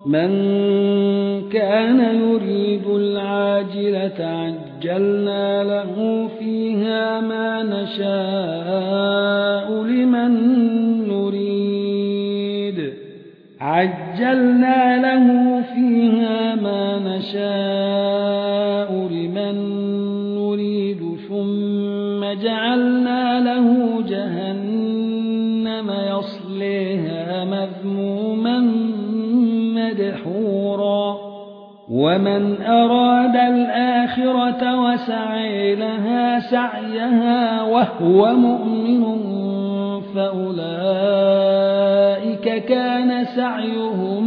من كان يريد العاجلة عجلنا له فيها ما نشاء لمن نريد ثم جعلنا له جهنم يصليها مذموما مدحورا ومن أراد الآخرة وسعي لها سعيها وهو مؤمن فأولئك كان سعيهم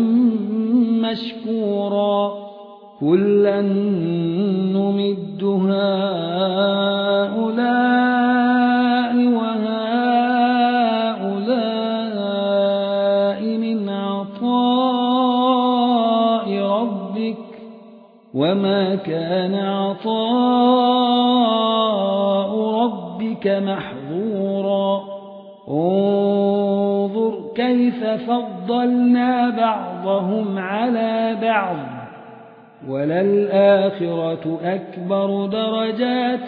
مشكورا كلا نمد هؤلاء وهؤلاء من عطاء ربك وما كان عطاء ربك محظورا انظر كيف فضلنا بعضهم على بعض وللآخرة أكبر درجات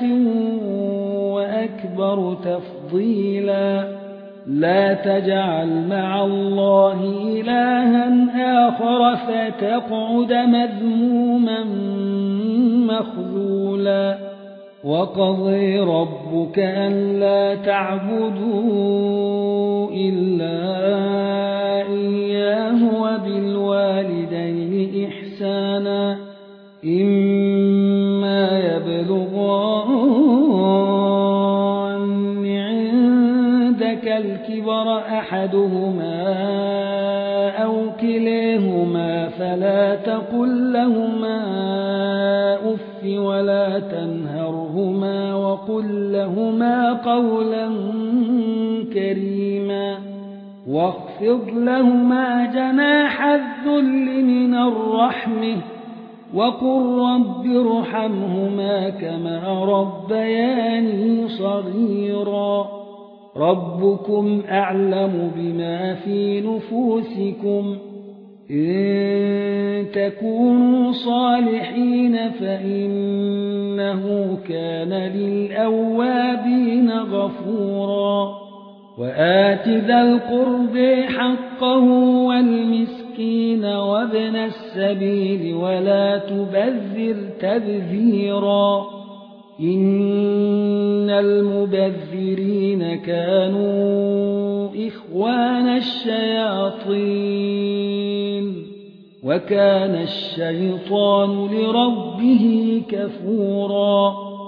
وأكبر تفضيلا لا تجعل مع الله إلها آخر فتقعد مذموما مخذولا وقضى ربك ألا تعبدوا إلا إياه وبالوالدين إحسانا إما يبلغن عندك الكبر أحدهما أو كليهما فلا تقل لهما أف ولا تنهرهما وقل لهما قولا كريما واخفض لهما جناح الذل من الرحمة وقل رب ارحمهما كما ربياني صغيرا ربكم أعلم بما في نفوسكم إن تكونوا صالحين فإنه كان للأوابين غفورا وآت ذا القرب حقه والمسكين وابن السبيل ولا تبذر تبذيرا إن المبذرين كانوا إخوان الشياطين وكان الشيطان لربه كفورا